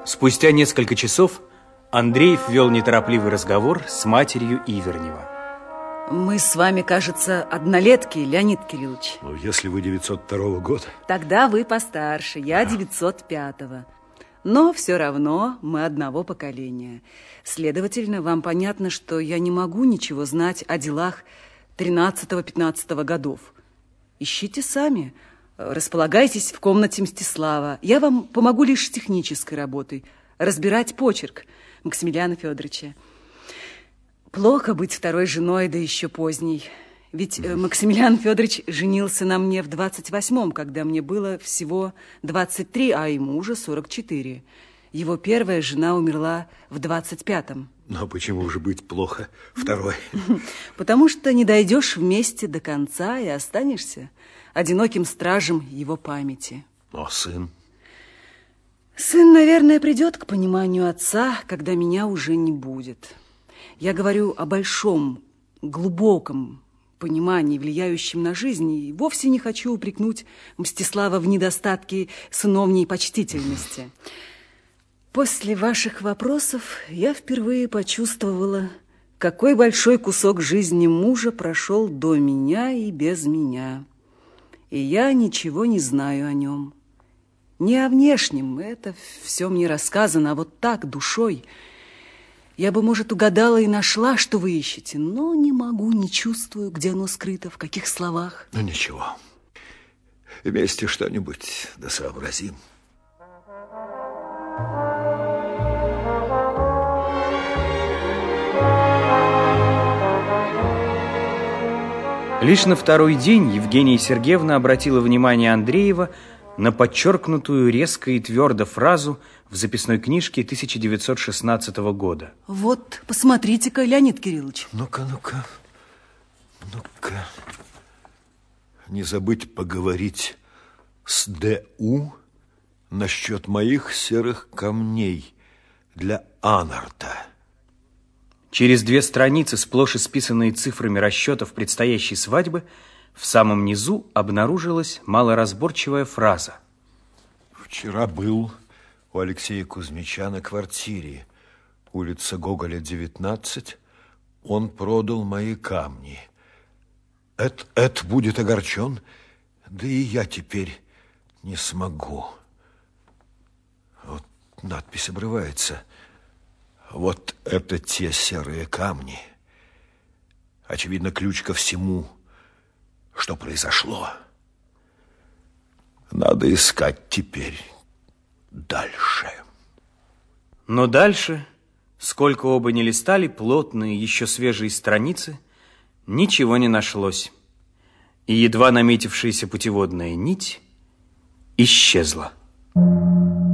Спустя несколько часов Андреев вел неторопливый разговор с матерью Ивернева. Мы с вами, кажется, однолетки, Леонид Кириллович. Ну, если вы 902 года. Тогда вы постарше, я 905-го. Но все равно мы одного поколения. Следовательно, вам понятно, что я не могу ничего знать о делах 13-15 годов. Ищите сами. Располагайтесь в комнате Мстислава. Я вам помогу лишь с технической работой. Разбирать почерк Максимилиана Федоровича. Плохо быть второй женой, да еще поздней. Ведь Максимилиан Федорович женился на мне в 28-м, когда мне было всего 23, а ему уже 44. Его первая жена умерла в 25-м. Но почему же быть плохо второй? Потому что не дойдешь вместе до конца и останешься одиноким стражем его памяти. А сын? Сын, наверное, придет к пониманию отца, когда меня уже не будет. Я говорю о большом, глубоком понимании, влияющем на жизнь, и вовсе не хочу упрекнуть Мстислава в недостатке сыновней почтительности. После ваших вопросов я впервые почувствовала, какой большой кусок жизни мужа прошел до меня и без меня. И я ничего не знаю о нем. Не о внешнем, это все мне рассказано, а вот так, душой. Я бы, может, угадала и нашла, что вы ищете, но не могу, не чувствую, где оно скрыто, в каких словах. Ну, ничего. Вместе что-нибудь да сообразим. Лишь на второй день Евгения Сергеевна обратила внимание Андреева на подчеркнутую резко и твердо фразу в записной книжке 1916 года. Вот, посмотрите-ка, Леонид Кириллович. Ну-ка. Не забыть поговорить с Д.У. насчет моих серых камней для Анарта. Через 2 страницы, сплошь исписанные цифрами расчетов предстоящей свадьбы, в самом низу обнаружилась малоразборчивая фраза. Вчера был у Алексея Кузьмича на квартире, улица Гоголя, 19. Он продал мои камни. Эд будет огорчен, да и я теперь не смогу. Вот надпись обрывается. Вот это те серые камни. Очевидно, ключ ко всему, что произошло. Надо искать теперь дальше. Но дальше, сколько оба не листали плотные, еще свежие страницы, ничего не нашлось. И едва наметившаяся путеводная нить исчезла.